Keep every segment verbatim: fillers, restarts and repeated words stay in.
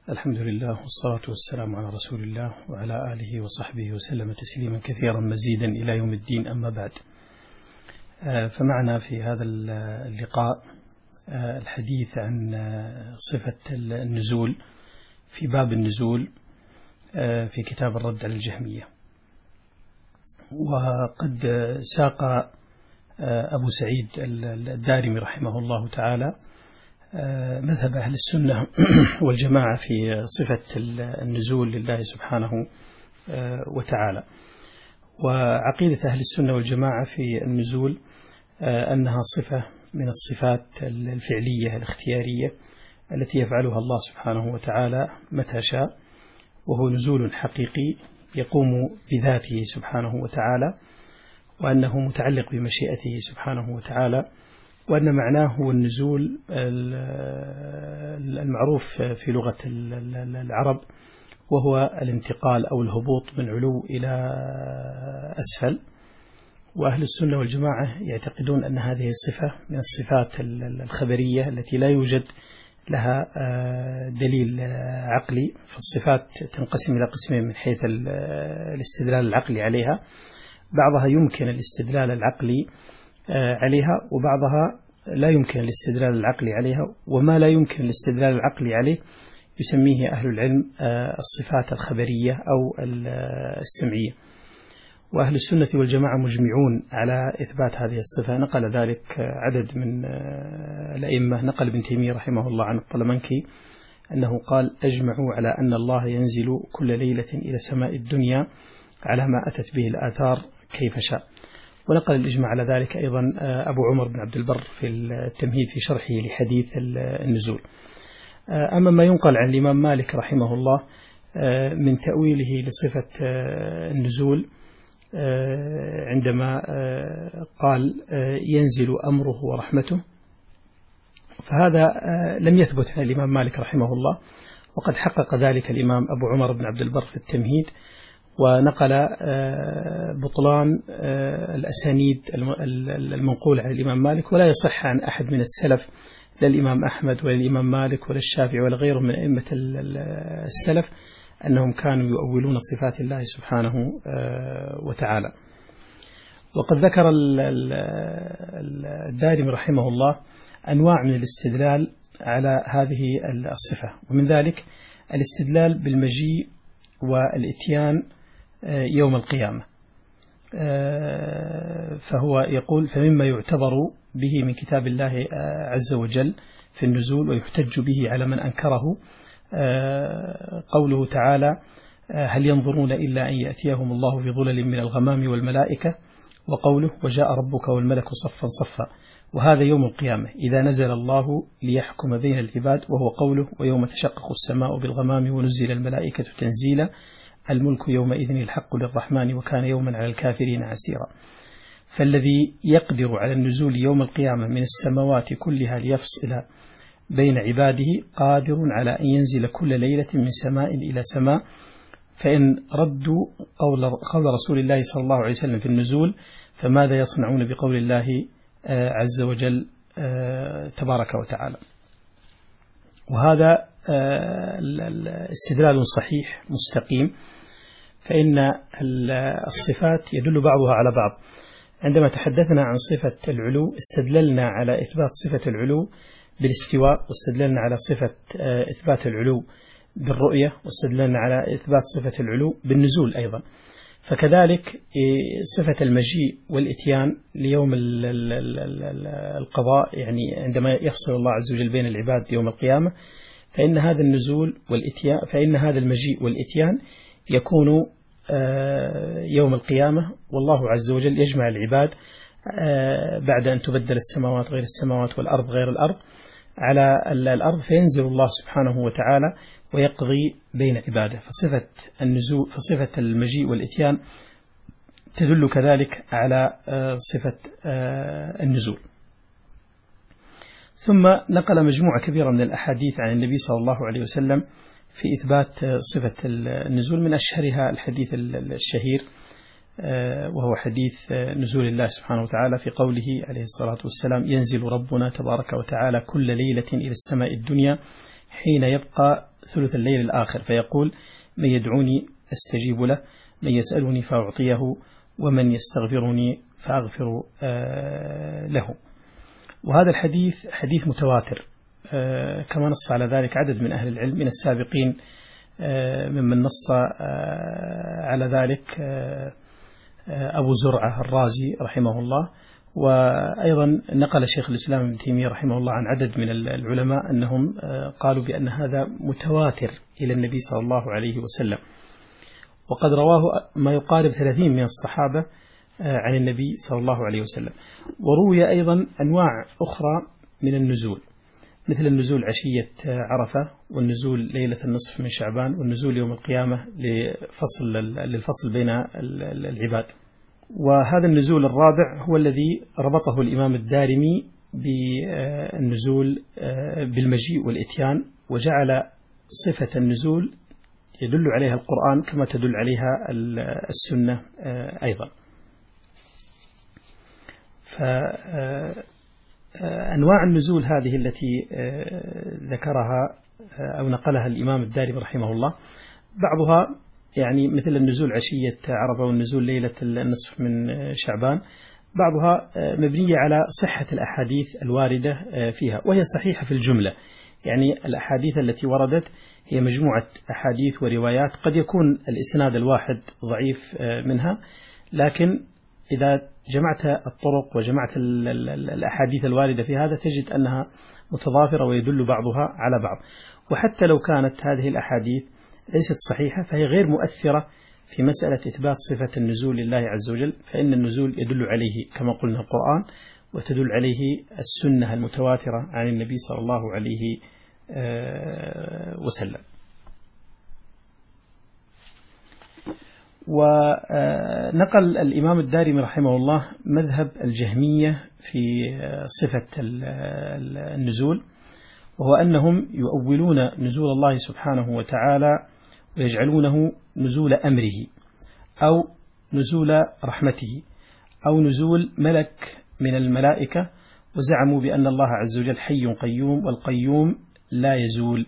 الحمد لله والصلاة والسلام على رسول الله وعلى آله وصحبه وسلم تسليما كثيرا مزيدا إلى يوم الدين. أما بعد، فمعنا في هذا اللقاء الحديث عن صفة النزول في باب النزول في كتاب الرد على الجهمية. وقد ساق أبو سعيد الدارمي رحمه الله تعالى مذهب أهل السنة والجماعة في صفة النزول لله سبحانه وتعالى. وعقيدة أهل السنة والجماعة في النزول أنها صفة من الصفات الفعلية الاختيارية التي يفعلها الله سبحانه وتعالى متى شاء، وهو نزول حقيقي يقوم بذاته سبحانه وتعالى، وأنه متعلق بمشيئته سبحانه وتعالى، وأن معناه هو النزول المعروف في لغة العرب، وهو الانتقال أو الهبوط من علو إلى أسفل. وأهل السنة والجماعة يعتقدون أن هذه الصفة من الصفات الخبرية التي لا يوجد لها دليل عقلي، فالصفات تنقسم إلى قسمين من حيث الاستدلال العقلي عليها. بعضها يمكن الاستدلال العقلي عليها، وبعضها لا يمكن الاستدلال العقلي عليها، وما لا يمكن الاستدلال العقلي عليه يسميه أهل العلم الصفات الخبرية أو السمعية. وأهل السنة والجماعة مجمعون على إثبات هذه الصفة. نقل ذلك عدد من الأئمة، نقل ابن تيمية رحمه الله عن الطلمنكي أنه قال: أجمعوا على أن الله ينزل كل ليلة إلى سماء الدنيا على ما أتت به الآثار كيف شاء. ونقل الإجماع على ذلك أيضا أبو عمر بن عبد البر في التمهيد في شرحه لحديث النزول. أما ما ينقل عن الإمام مالك رحمه الله من تأويله لصفة النزول عندما قال ينزل أمره ورحمته، فهذا لم يثبت عن الإمام مالك رحمه الله، وقد حقق ذلك الإمام أبو عمر بن عبد البر في التمهيد، ونقل بطلان الأسانيد المنقولة عن الإمام مالك، ولا يصح عن أحد من السلف، لا الإمام أحمد ولا الإمام مالك ولا الشافعي ولا غيرهم من أئمة السلف، أنهم كانوا يؤولون صفات الله سبحانه وتعالى. وقد ذكر الدارمي رحمه الله أنواع من الاستدلال على هذه الصفة، ومن ذلك الاستدلال بالمجيء والإتيان يوم القيامة. فهو يقول: فمما يعتبر به من كتاب الله عز وجل في النزول ويحتج به على من أنكره قوله تعالى: هل ينظرون إلا أن يأتيهم الله في ظلل من الغمام والملائكة، وقوله: وجاء ربك والملك صفا صفا، وهذا يوم القيامة إذا نزل الله ليحكم بين العباد، وهو قوله: ويوم تشقق السماء بالغمام ونزل الملائكة تنزيلا، الملك يومئذ الحق للرحمن وكان يوما على الكافرين عسيرا. فالذي يقدر على النزول يوم القيامة من السماوات كلها ليفصل بين عباده قادر على أن ينزل كل ليلة من سماء إلى سماء. فإن ردوا قول, قول رسول الله صلى الله عليه وسلم في النزول، فماذا يصنعون بقول الله عز وجل تبارك وتعالى؟ وهذا استدلال صحيح مستقيم، فإن الصفات يدل بعضها على بعض. عندما تحدثنا عن صفة العلو استدللنا على إثبات صفة العلو بالاستواء، واستدللنا على صفة إثبات العلو بالرؤية، واستدللنا على إثبات صفة العلو بالنزول أيضا. فكذلك صفة المجيء والإتيان ليوم القضاء، يعني عندما يفصل الله عز وجل بين العباد يوم القيامة، فإن هذا النزول والإتيان فإن هذا المجيء والإتيان يكون يوم القيامة، والله عز وجل يجمع العباد بعد أن تبدل السماوات غير السماوات والأرض غير الأرض على الأرض، فينزل الله سبحانه وتعالى ويقضي بين عباده. فصفة النزول فصفة المجيء والإتيان تدل كذلك على صفة النزول. ثم نقل مجموعة كبيرة من الأحاديث عن النبي صلى الله عليه وسلم في إثبات صفة النزول، من أشهرها الحديث الشهير وهو حديث نزول الله سبحانه وتعالى في قوله عليه الصلاة والسلام: ينزل ربنا تبارك وتعالى كل ليلة إلى السماء الدنيا حين يبقى ثلث الليل الآخر، فيقول: من يدعوني أستجيب له، من يسألني فأعطيه، ومن يستغفرني فأغفر له. وهذا الحديث حديث متواتر، كما نص على ذلك عدد من أهل العلم من السابقين، ممن نص على ذلك أبو زرعة الرازي رحمه الله، وأيضا نقل شيخ الإسلام ابن تيمية رحمه الله عن عدد من العلماء أنهم قالوا بأن هذا متواتر إلى النبي صلى الله عليه وسلم، وقد رواه ما يقارب ثلاثين من الصحابة عن النبي صلى الله عليه وسلم. وروي أيضا أنواع أخرى من النزول، مثل النزول عشية عرفة، والنزول ليلة النصف من شعبان، والنزول يوم القيامة لفصل للفصل بين العباد. وهذا النزول الرابع هو الذي ربطه الإمام الدارمي بالنزول بالمجيء والإتيان، وجعل صفة النزول يدل عليها القرآن كما تدل عليها السنة أيضا. فأنواع النزول هذه التي ذكرها أو نقلها الإمام الدارمي رحمه الله، بعضها يعني مثل النزول عشية عرفة والنزول ليلة النصف من شعبان، بعضها مبنية على صحة الأحاديث الواردة فيها، وهي صحيحة في الجملة. يعني الأحاديث التي وردت هي مجموعة أحاديث وروايات، قد يكون الإسناد الواحد ضعيف منها، لكن إذا جمعت الطرق وجمعت الأحاديث الواردة في هذا تجد أنها متضافرة ويدل بعضها على بعض. وحتى لو كانت هذه الأحاديث ليست صحيحة فهي غير مؤثرة في مسألة إثبات صفة النزول لله عز وجل، فإن النزول يدل عليه كما قلنا القرآن، وتدل عليه السنة المتواترة عن النبي صلى الله عليه وسلم. ونقل الإمام الدارمي رحمه الله مذهب الجهمية في صفة النزول، وهو أنهم يؤولون نزول الله سبحانه وتعالى ويجعلونه نزول أمره أو نزول رحمته أو نزول ملك من الملائكة، وزعموا بأن الله عز وجل حي قيوم، والقيوم لا يزول.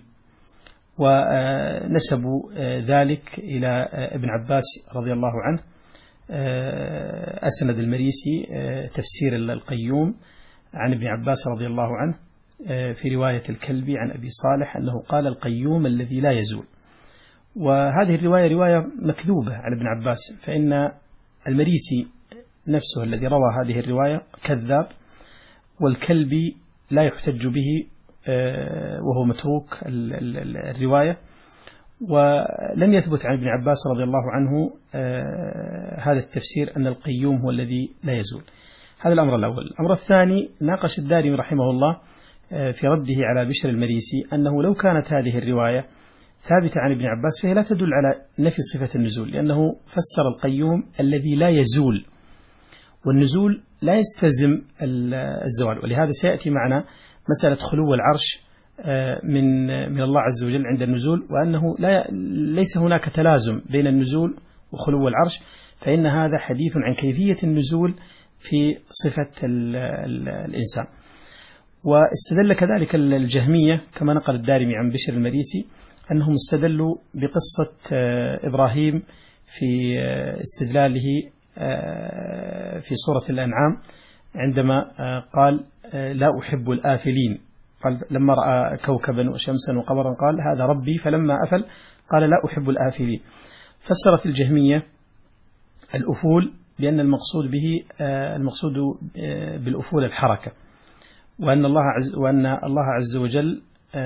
ونسبوا ذلك إلى ابن عباس رضي الله عنه. أسند المريسي تفسير القيوم عن ابن عباس رضي الله عنه في رواية الكلبي عن أبي صالح أنه قال القيوم الذي لا يزول. وهذه الرواية رواية مكذوبة عن ابن عباس، فإن المريسي نفسه الذي روى هذه الرواية كذاب، والكلبي لا يحتج به وهو متروك الرواية، ولم يثبت عن ابن عباس رضي الله عنه هذا التفسير أن القيوم هو الذي لا يزول. هذا الأمر الأول. الأمر الثاني، ناقش الدارمي رحمه الله في رده على بشر المريسي أنه لو كانت هذه الرواية ثابتة عن ابن عباس فهي لا تدل على نفي صفة النزول، لأنه فسر القيوم الذي لا يزول، والنزول لا يستلزم الزوال. ولهذا سيأتي معنا مسألة خلو العرش من من الله عز وجل عند النزول، وأنه لا ليس هناك تلازم بين النزول وخلو العرش، فإن هذا حديث عن كيفية النزول في صفة ال ال الإنسان. واستدل كذلك الجهمية كما نقل الدارمي عن بشر المريسي أنهم استدلوا بقصة إبراهيم في استدلاله في سورة الأنعام عندما قال لا أحب الآفلين، قال لما رأى كوكبا وشمسا وقمرا قال هذا ربي، فلما أفل قال لا أحب الآفلين. فسرت الجهمية الأفول بأن المقصود به المقصود بالأفول الحركة، وأن الله عز وأن الله عز وجل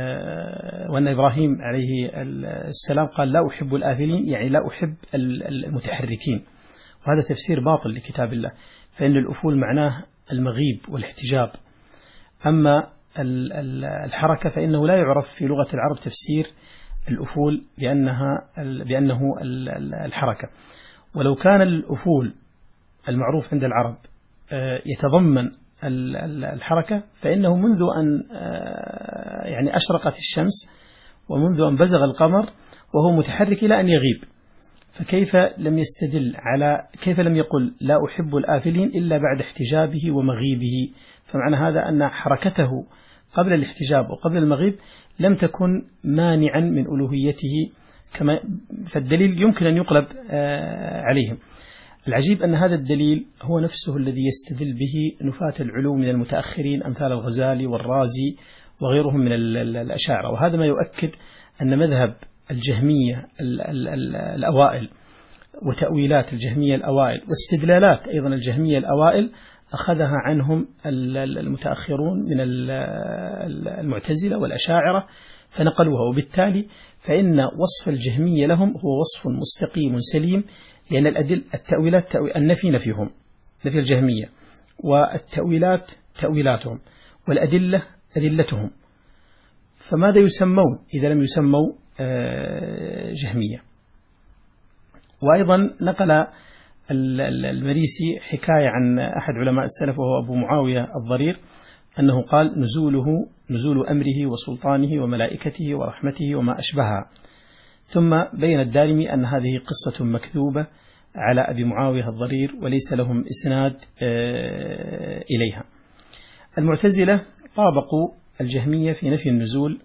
وأن إبراهيم عليه السلام قال لا أحب الآفلين، يعني لا أحب المتحركين، وهذا تفسير باطل لكتاب الله، فإن الأفول معناه المغيب والاحتجاب. أما الحركة فإنه لا يعرف في لغة العرب تفسير الأفول بأنها بأنه الحركة. ولو كان الأفول المعروف عند العرب يتضمن الحركة فإنه منذ أن يعني أشرقت الشمس ومنذ أن بزغ القمر وهو متحرك إلى أن يغيب، فكيف لم يستدل على كيف لم يقل لا أحب الآفلين إلا بعد احتجابه ومغيبه؟ فمعنى هذا أن حركته قبل الاحتجاب وقبل المغيب لم تكن مانعا من ألوهيته، كما فالدليل يمكن أن يقلب عليهم. العجيب أن هذا الدليل هو نفسه الذي يستدل به نفاة العلو من المتأخرين أمثال الغزالي والرازي وغيرهم من الأشاعرة، وهذا ما يؤكد أن مذهب الجهمية الأوائل وتأويلات الجهمية الأوائل واستدلالات أيضا الجهمية الأوائل أخذها عنهم المتأخرون من المعتزلة والأشاعرة فنقلوها، وبالتالي فإن وصف الجهمية لهم هو وصف مستقيم سليم، لأن الأدل التأويلات النفي نفيهم نفي الجهمية، والتأويلات تأويلاتهم، والأدلة أدلتهم، فماذا يسمون إذا لم يسموا جهمية؟ وأيضا نقل المريسي حكاية عن أحد علماء السلف وهو أبو معاوية الضرير أنه قال: نزوله نزول أمره وسلطانه وملائكته ورحمته وما أشبهها. ثم بين الدارمي أن هذه قصة مكذوبة على أبي معاوية الضرير وليس لهم إسناد إليها. المعتزلة طابقوا الجهمية في نفي النزول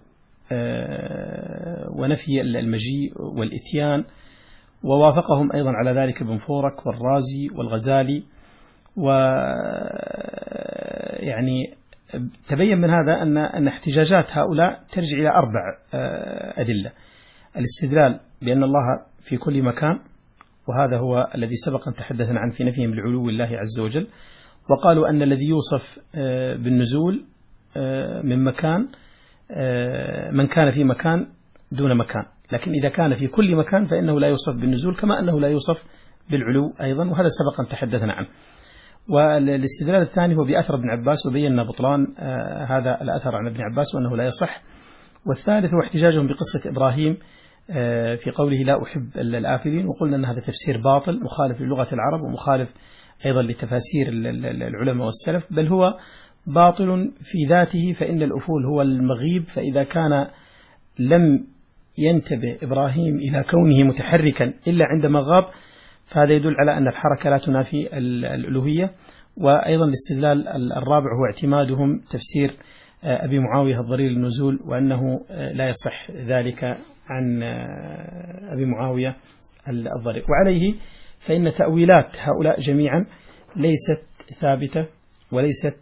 ونفي المجيء والإتيان، ووافقهم أيضا على ذلك ابن فورك والرازي والغزالي. ويعني تبين من هذا أن أن احتجاجات هؤلاء ترجع إلى أربع أدلة: الاستدلال بأن الله في كل مكان، وهذا هو الذي سبق أن تحدثنا عنه في نفيهم لعلو الله عز وجل، وقالوا أن الذي يوصف بالنزول من مكان من كان في مكان دون مكان، لكن إذا كان في كل مكان فإنه لا يوصف بالنزول، كما أنه لا يوصف بالعلو أيضا، وهذا سبق أن تحدثنا عنه. والاستدلال الثاني هو بأثر ابن عباس، وبينا بطلان هذا الأثر عن ابن عباس وأنه لا يصح. والثالث هو احتجاجهم بقصة إبراهيم في قوله لا أحب الآفلين، وقلنا أن هذا تفسير باطل مخالف للغة العرب ومخالف أيضا لتفاسير العلماء والسلف، بل هو باطل في ذاته، فإن الأفول هو المغيب، فإذا كان لم ينتبه إبراهيم إلى كونه متحركا إلا عندما غاب فهذا يدل على أن الحركة لا تنافي الألوهية. وأيضا الاستدلال الرابع هو اعتمادهم تفسير أبي معاوية الضرير النزول، وأنه لا يصح ذلك عن أبي معاوية الضرير، وعليه فإن تأويلات هؤلاء جميعا ليست ثابتة وليست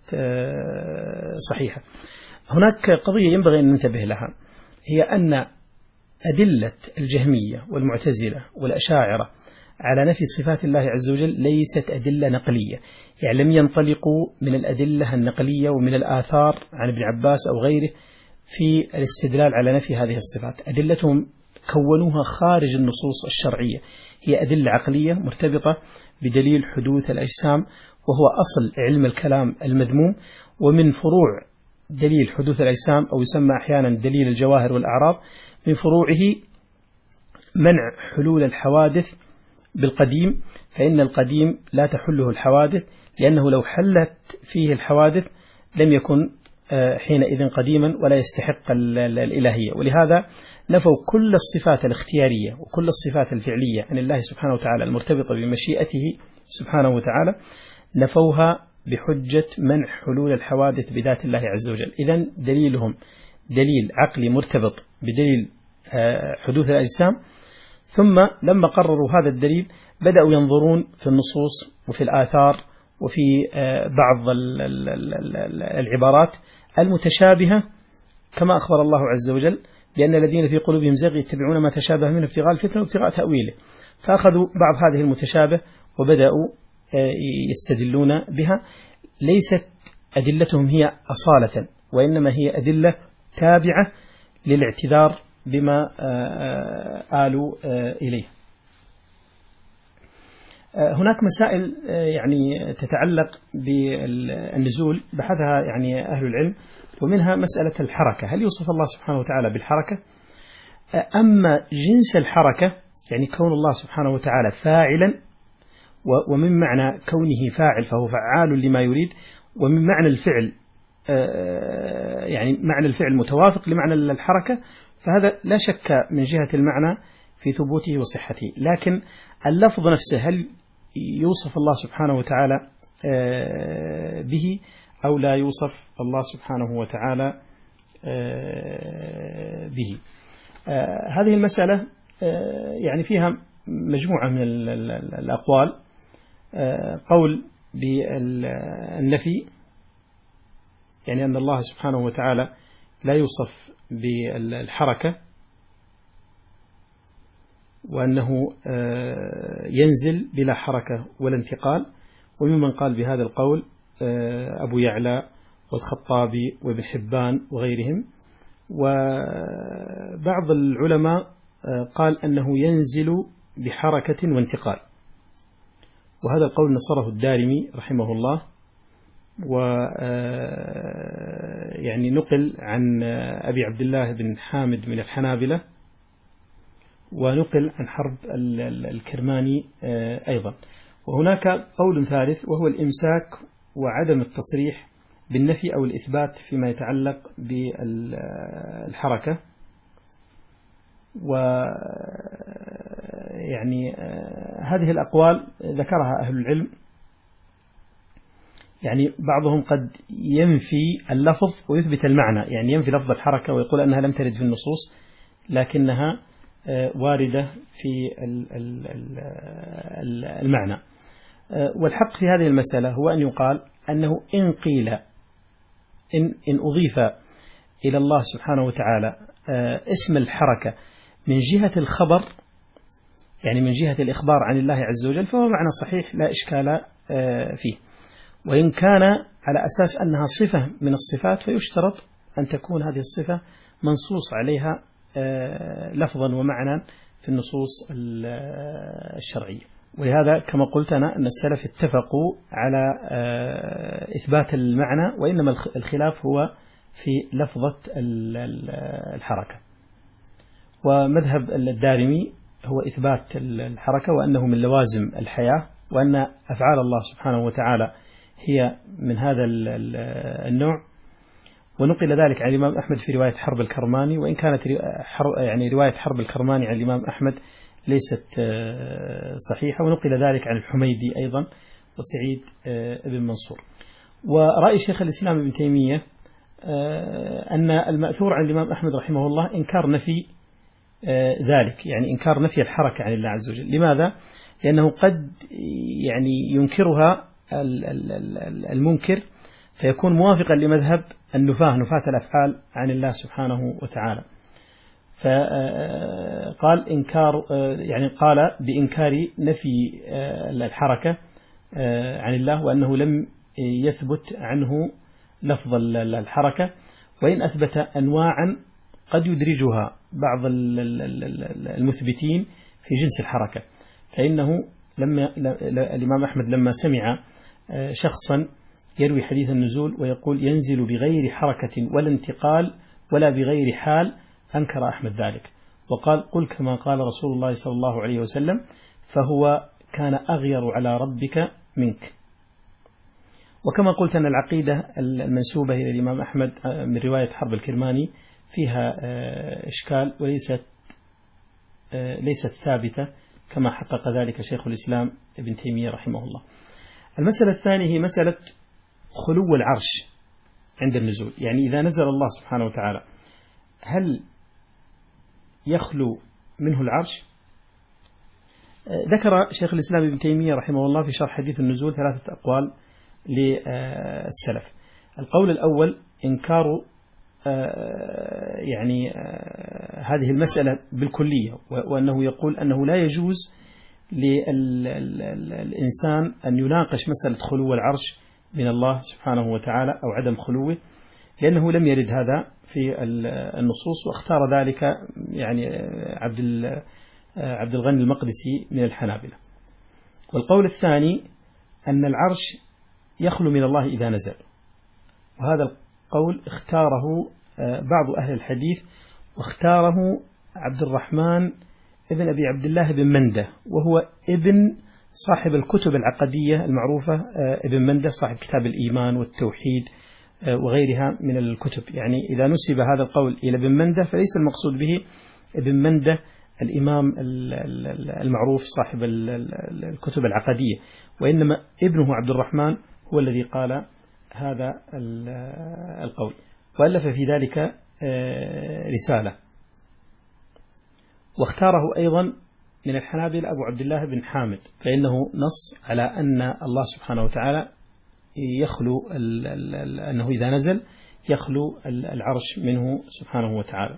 صحيحة. هناك قضية ينبغي أن ننتبه لها، هي أن أدلة الجهمية والمعتزلة والأشاعرة على نفي صفات الله عز وجل ليست أدلة نقلية، يعني لم ينطلقوا من الأدلة النقلية ومن الآثار عن ابن عباس أو غيره في الاستدلال على نفي هذه الصفات. أدلتهم كونوها خارج النصوص الشرعية، هي أدلة عقلية مرتبطة بدليل حدوث الأجسام، وهو أصل علم الكلام المذموم، ومن فروع دليل حدوث الأجسام أو يسمى أحيانا دليل الجواهر والأعراض، من فروعه منع حلول الحوادث بالقديم، فإن القديم لا تحله الحوادث، لأنه لو حلت فيه الحوادث لم يكن حينئذ قديما ولا يستحق الإلهية. ولهذا نفوا كل الصفات الاختيارية وكل الصفات الفعلية عن الله سبحانه وتعالى المرتبطة بمشيئته سبحانه وتعالى، نفوها بحجة منع حلول الحوادث بذات الله عز وجل. إذن دليلهم دليل عقلي مرتبط بدليل حدوث الأجسام، ثم لما قرروا هذا الدليل بدأوا ينظرون في النصوص وفي الآثار وفي بعض العبارات المتشابهة، كما أخبر الله عز وجل بأن الذين في قلوبهم زيغ يتبعون ما تشابه منه ابتغاء الفتنة وابتغاء تأويله، فأخذوا بعض هذه المتشابه وبدأوا يستدلون بها. ليست أدلتهم هي أصالة، وإنما هي أدلة تابعة للاعتذار بما آلوا إليه. هناك مسائل يعني تتعلق بالنزول بحثها يعني أهل العلم، ومنها مسألة الحركة، هل يوصف الله سبحانه وتعالى بالحركة؟ أما جنس الحركة يعني كون الله سبحانه وتعالى فاعلا، ومن معنى كونه فاعل فهو فعال لما يريد، ومن معنى الفعل يعني معنى الفعل متوافق لمعنى الحركة، فهذا لا شك من جهة المعنى في ثبوته وصحته. لكن اللفظ نفسه هل يوصف الله سبحانه وتعالى به أو لا يوصف الله سبحانه وتعالى به. هذه المسألة يعني فيها مجموعة من الأقوال. قول بالنفي، يعني أن الله سبحانه وتعالى لا يوصف بالحركة، وأنه ينزل بلا حركة ولا انتقال. وممن قال بهذا القول أبو يعلى والخطابي وابن حبان وغيرهم. وبعض العلماء قال أنه ينزل بحركة وانتقال، وهذا القول نصره الدارمي رحمه الله، و يعني نقل عن أبي عبد الله بن حامد من الحنابلة، ونقل عن حرب الكرماني أيضا. وهناك قول ثالث وهو الإمساك وعدم التصريح بالنفي أو الإثبات فيما يتعلق بالحركة. ويعني هذه الأقوال ذكرها أهل العلم، يعني بعضهم قد ينفي اللفظ ويثبت المعنى، يعني ينفي لفظ الحركة ويقول أنها لم ترد في النصوص لكنها واردة في المعنى. والحق في هذه المسألة هو أن يقال أنه إن قيل إن, إن أضيف إلى الله سبحانه وتعالى اسم الحركة من جهة الخبر، يعني من جهة الإخبار عن الله عز وجل، فهو معنى صحيح لا إشكال فيه. وإن كان على أساس أنها صفة من الصفات فيشترط أن تكون هذه الصفة منصوص عليها لفظا ومعنى في النصوص الشرعية. ولهذا كما قلت أنا أن السلف اتفقوا على إثبات المعنى، وإنما الخلاف هو في لفظة الحركة. ومذهب الدارمي هو إثبات الحركة، وأنه من لوازم الحياة، وأن أفعال الله سبحانه وتعالى هي من هذا النوع. ونقل ذلك عن الإمام أحمد في رواية حرب الكرماني، وإن كانت يعني رواية حرب الكرماني عن الإمام أحمد ليست صحيحة. ونقل ذلك عن الحميدي أيضا وسعيد بن منصور. ورأي شيخ الإسلام ابن تيمية أن المأثور عن الإمام أحمد رحمه الله إنكار نفي ذلك، يعني إنكار نفي الحركة عن الله عز وجل. لماذا؟ لأنه قد يعني ينكرها المنكر فيكون موافقا لمذهب النفاة، نفاة الأفعال عن الله سبحانه وتعالى. فقال إنكار، يعني قال بإنكار نفي الحركة عن الله، وأنه لم يثبت عنه لفظ الحركة، وإن أثبت أنواعا قد يدرجها بعض المثبتين في جنس الحركة. فإنه لما الإمام أحمد لما سمع شخصا يروي حديث النزول ويقول ينزل بغير حركة ولا انتقال ولا بغير حال، أنكر أحمد ذلك وقال قل كما قال رسول الله صلى الله عليه وسلم، فهو كان أغير على ربك منك. وكما قلت أن العقيدة المنسوبة إلى الإمام أحمد من رواية حرب الكرماني فيها إشكال وليست ليست ثابتة كما حقق ذلك شيخ الإسلام ابن تيمية رحمه الله. المسألة الثانية هي مسألة خلو العرش عند النزول، يعني إذا نزل الله سبحانه وتعالى هل يخلو منه العرش؟ ذكر شيخ الإسلام ابن تيمية رحمه الله في شرح حديث النزول ثلاثة أقوال للسلف. القول الأول إنكار يعني هذه المسألة بالكلية، وأنه يقول أنه لا يجوز للإنسان أن يناقش مسألة خلو العرش من الله سبحانه وتعالى أو عدم خلوه، لأنه لم يرد هذا في النصوص، واختار ذلك يعني عبد عبد الغني المقدسي من الحنابلة. والقول الثاني أن العرش يخلو من الله إذا نزل، وهذا القول اختاره بعض أهل الحديث، واختاره عبد الرحمن ابن أبي عبد الله بن منده، وهو ابن صاحب الكتب العقدية المعروفة، ابن منده صاحب كتاب الإيمان والتوحيد وغيرها من الكتب. يعني إذا نسب هذا القول إلى ابن منده فليس المقصود به ابن منده الإمام المعروف صاحب الكتب العقدية، وإنما ابنه عبد الرحمن هو الذي قال هذا القول، وألف في ذلك رسالة. واختاره أيضا من الحنابلة أبو عبد الله بن حامد، فإنه نص على أن الله سبحانه وتعالى يخلو أنه إذا نزل يخلو العرش منه سبحانه وتعالى.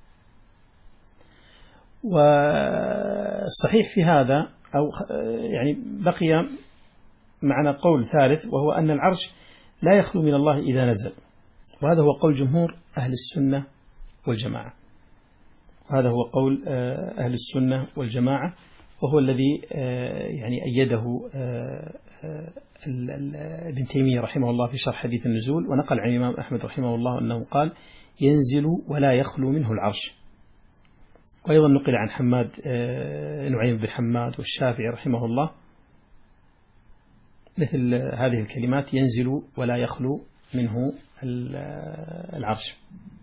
والصحيح في هذا أو يعني بقي معنا قول ثالث، وهو أن العرش لا يخلو من الله إذا نزل، وهذا هو قول جمهور أهل السنة والجماعة. هذا هو قول أهل السنة والجماعة، وهو الذي يعني أيده ابن تيمية رحمه الله في شرح حديث النزول، ونقل عن الإمام أحمد رحمه الله أنه قال ينزل ولا يخلو منه العرش. وأيضا نقل عن حماد نعيم بن حماد والشافعي رحمه الله مثل هذه الكلمات، ينزل ولا يخلو منه العرش.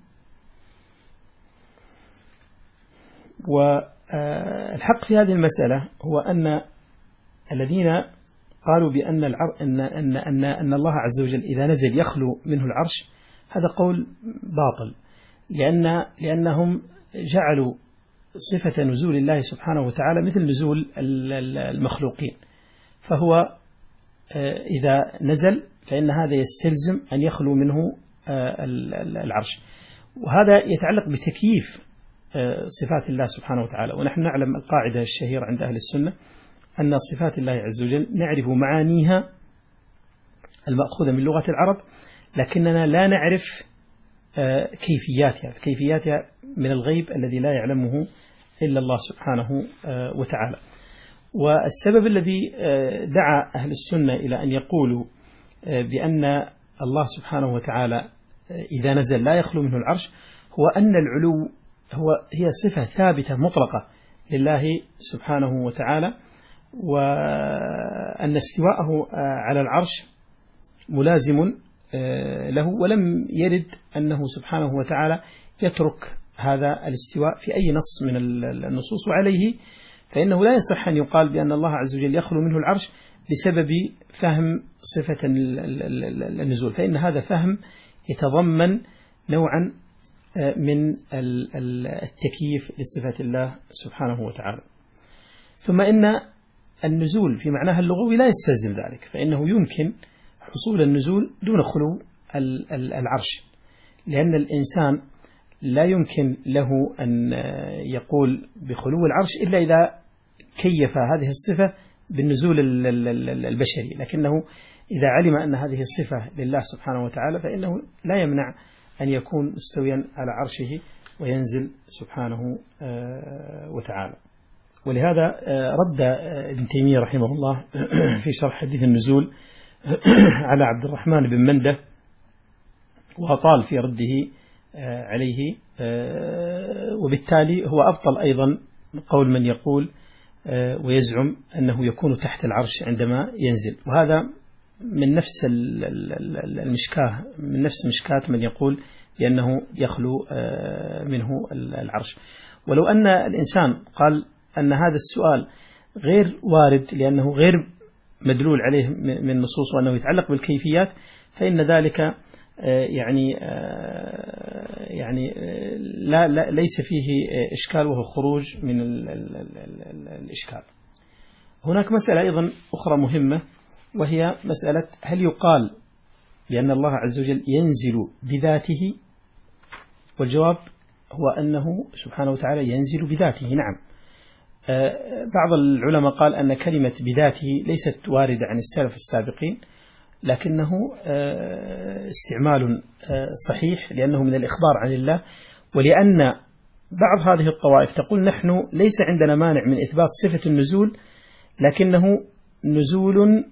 والحق في هذه المسألة هو أن الذين قالوا بأن العر... أن... أن... أن... أن الله عز وجل إذا نزل يخلو منه العرش، هذا قول باطل، لأن... لأنهم جعلوا صفة نزول الله سبحانه وتعالى مثل نزول المخلوقين، فهو إذا نزل فإن هذا يستلزم أن يخلو منه العرش، وهذا يتعلق بتكييف صفات الله سبحانه وتعالى. ونحن نعلم القاعدة الشهيرة عند أهل السنة أن صفات الله عز وجل نعرف معانيها المأخوذة من لغة العرب، لكننا لا نعرف كيفياتها، كيفياتها من الغيب الذي لا يعلمه إلا الله سبحانه وتعالى. والسبب الذي دعا أهل السنة إلى أن يقولوا بأن الله سبحانه وتعالى إذا نزل لا يخلو منه العرش هو أن العلو هو هي صفة ثابتة مطلقة لله سبحانه وتعالى، وأن استواءه على العرش ملازم له، ولم يرد أنه سبحانه وتعالى يترك هذا الاستواء في أي نص من النصوص، وعليه فإنه لا يصح أن يقال بأن الله عز وجل يخلو منه العرش بسبب فهم صفة النزول، فإن هذا فهم يتضمن نوعا من التكييف لصفة الله سبحانه وتعالى. ثم إن النزول في معناها اللغوي لا يستلزم ذلك، فإنه يمكن حصول النزول دون خلو العرش، لأن الإنسان لا يمكن له أن يقول بخلو العرش إلا إذا كيف هذه الصفة بالنزول البشري، لكنه إذا علم أن هذه الصفة لله سبحانه وتعالى فإنه لا يمنع أن يكون مستويا على عرشه وينزل سبحانه وتعالى. ولهذا رد ابن تيمية رحمه الله في شرح حديث النزول على عبد الرحمن بن منده، وأطال في رده عليه، وبالتالي هو أبطل أيضا قول من يقول ويزعم أنه يكون تحت العرش عندما ينزل، وهذا من نفس المشكاة من نفس مشكاة من يقول بأنه يخلو منه العرش. ولو أن الإنسان قال أن هذا السؤال غير وارد لأنه غير مدلول عليه من نصوص وأنه يتعلق بالكيفيات، فإن ذلك يعني يعني لا, لا ليس فيه إشكال، وهو خروج من ال ال ال الإشكال. هناك مسألة أيضا أخرى مهمة، وهي مسألة هل يقال بأن الله عز وجل ينزل بذاته؟ والجواب هو أنه سبحانه وتعالى ينزل بذاته، نعم. بعض العلماء قال أن كلمة بذاته ليست واردة عن السلف السابقين، لكنه استعمال صحيح لأنه من الإخبار عن الله، ولأن بعض هذه الطوائف تقول نحن ليس عندنا مانع من إثبات صفة النزول، لكنه نزول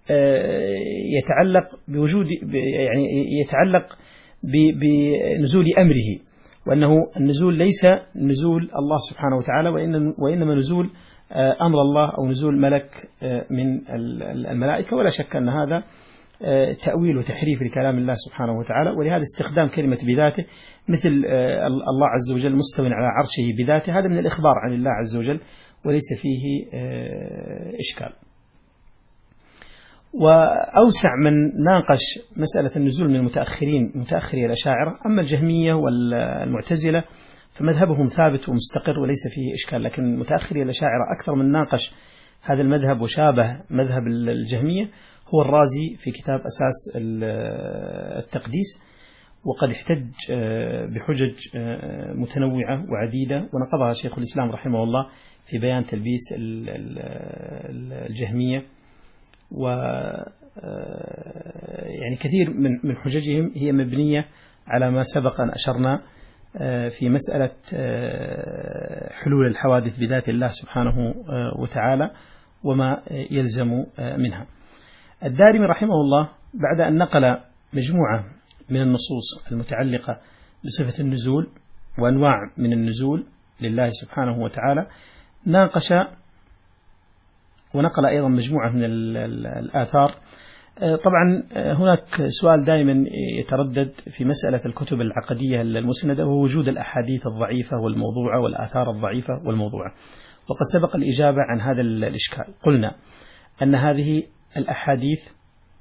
يتعلق بوجود يعني يتعلق بنزول أمره، وأنه النزول ليس نزول الله سبحانه وتعالى، وإنما نزول أمر الله أو نزول ملك من الملائكة. ولا شك أن هذا تأويل وتحريف لكلام الله سبحانه وتعالى، ولهذا استخدام كلمة بذاته مثل الله عز وجل مستوٍ على عرشه بذاته، هذا من الإخبار عن الله عز وجل وليس فيه إشكال. وأوسع من ناقش مسألة النزول من المتأخرين متأخري الأشاعرة. أما الجهمية والمعتزلة فمذهبهم ثابت ومستقر وليس فيه إشكال، لكن متأخري الأشاعرة أكثر من ناقش هذا المذهب وشابه مذهب الجهمية هو الرازي في كتاب أساس التقديس، وقد احتج بحجج متنوعة وعديدة ونقضها شيخ الإسلام رحمه الله في بيان تلبيس الجهمية. و يعني كثير من من حججهم هي مبنية على ما سبق أن أشرنا في مسألة حلول الحوادث بذات الله سبحانه وتعالى وما يلزم منها. الدارمي رحمه الله بعد أن نقل مجموعة من النصوص المتعلقة بصفة النزول وأنواع من النزول لله سبحانه وتعالى، ناقش ونقل أيضا مجموعة من الآثار. طبعا هناك سؤال دائما يتردد في مسألة الكتب العقدية المسندة، وهو وجود الأحاديث الضعيفة والموضوعة والآثار الضعيفة والموضوعة، وقد سبق الإجابة عن هذا الإشكال. قلنا أن هذه الأحاديث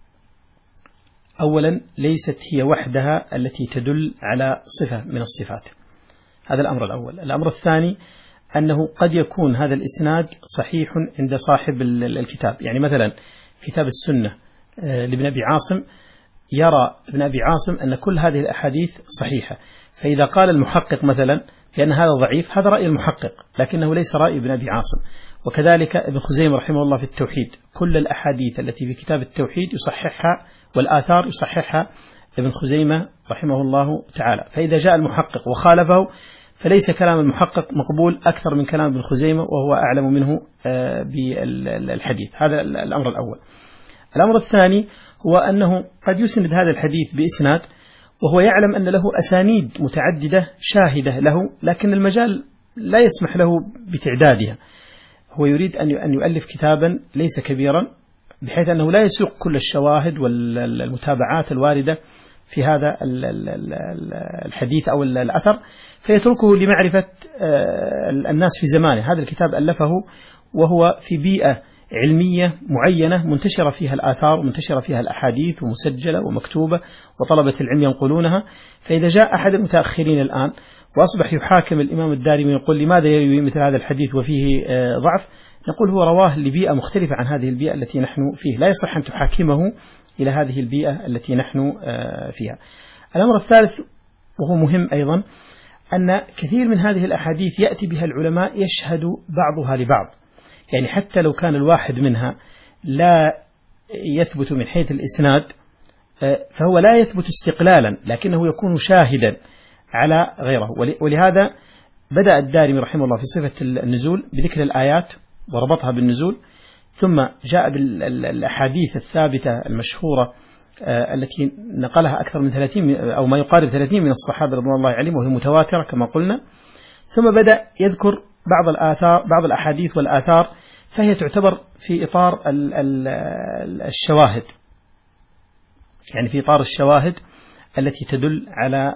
أولا ليست هي وحدها التي تدل على صفة من الصفات، هذا الأمر الأول. الأمر الثاني أنه قد يكون هذا الإسناد صحيح عند صاحب الكتاب، يعني مثلا كتاب السنة لابن أبي عاصم يرى ابن أبي عاصم أن كل هذه الأحاديث صحيحة، فإذا قال المحقق مثلا بأن هذا ضعيف هذا رأي المحقق لكنه ليس رأي ابن أبي عاصم. وكذلك ابن خزيمة رحمه الله في التوحيد كل الأحاديث التي في كتاب التوحيد يصححها والآثار يصححها ابن خزيمة رحمه الله تعالى، فإذا جاء المحقق وخالفه فليس كلام المحقق مقبول أكثر من كلام ابن خزيمة وهو أعلم منه بالحديث. هذا الأمر الأول. الأمر الثاني هو أنه قد يسند هذا الحديث بإسناد وهو يعلم أن له أسانيد متعددة شاهدة له، لكن المجال لا يسمح له بتعدادها. هو يريد أن يؤلف كتابا ليس كبيرا بحيث أنه لا يسوق كل الشواهد والمتابعات الواردة في هذا الحديث أو الأثر، فيتركه لمعرفة الناس في زمانه. هذا الكتاب ألفه وهو في بيئة علمية معينة منتشرة فيها الآثار ومنتشرة فيها الأحاديث ومسجلة ومكتوبة وطلبة العلم ينقلونها. فإذا جاء أحد المتأخرين الآن وأصبح يحاكم الإمام الدارمي ويقول لماذا يروي مثل هذا الحديث وفيه ضعف، نقول هو رواه لبيئة مختلفة عن هذه البيئة التي نحن فيه، لا يصح أن تحاكمه إلى هذه البيئة التي نحن فيها. الأمر الثالث وهو مهم أيضا أن كثير من هذه الأحاديث يأتي بها العلماء يشهد بعضها لبعض، يعني حتى لو كان الواحد منها لا يثبت من حيث الإسناد فهو لا يثبت استقلالا لكنه يكون شاهدا على غيره. ولهذا بدأ الدارمي رحمه الله في صفة النزول بذكر الآيات وربطها بالنزول، ثم جاء بالأحاديث الثابتة المشهورة التي نقلها أكثر من ثلاثين أو ما يقارب ثلاثين من الصحابة رضوان الله عليهم وهي متواترة كما قلنا، ثم بدأ يذكر بعض الآثار بعض الأحاديث والآثار فهي تعتبر في إطار الشواهد، يعني في إطار الشواهد التي تدل على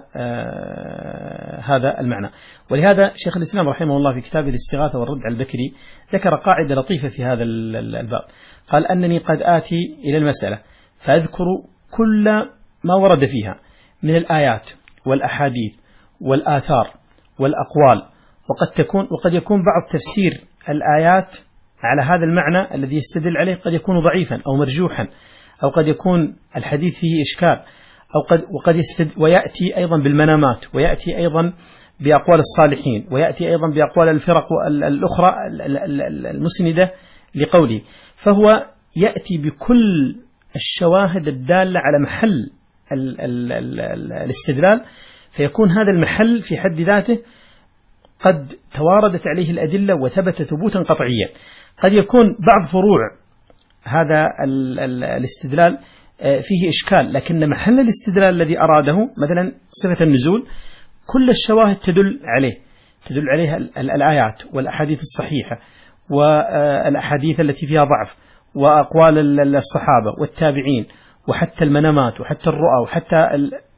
هذا المعنى. ولهذا شيخ الإسلام رحمه الله في كتابه الاستغاثة والرد على البكري ذكر قاعدة لطيفة في هذا الباب، قال أنني قد آتي إلى المسألة فأذكر كل ما ورد فيها من الآيات والأحاديث والآثار والأقوال، وقد تكون وقد يكون بعض تفسير الآيات على هذا المعنى الذي يستدل عليه قد يكون ضعيفا أو مرجوحا، أو قد يكون الحديث فيه إشكال، أو قد وقد يستد ويأتي أيضا بالمنامات، ويأتي أيضا بأقوال الصالحين، ويأتي أيضا بأقوال الفرق الأخرى المسندة لقوله، فهو يأتي بكل الشواهد الدالة على محل ال ال ال ال الاستدلال، فيكون هذا المحل في حد ذاته قد تواردت عليه الأدلة وثبت ثبوتا قطعيا. قد يكون بعض فروع هذا ال ال الاستدلال فيه إشكال، لكن محل الاستدلال الذي أراده مثلا صفة النزول كل الشواهد تدل عليه، تدل عليها الآيات والأحاديث الصحيحة والأحاديث التي فيها ضعف وأقوال الصحابة والتابعين وحتى المنامات وحتى الرؤى وحتى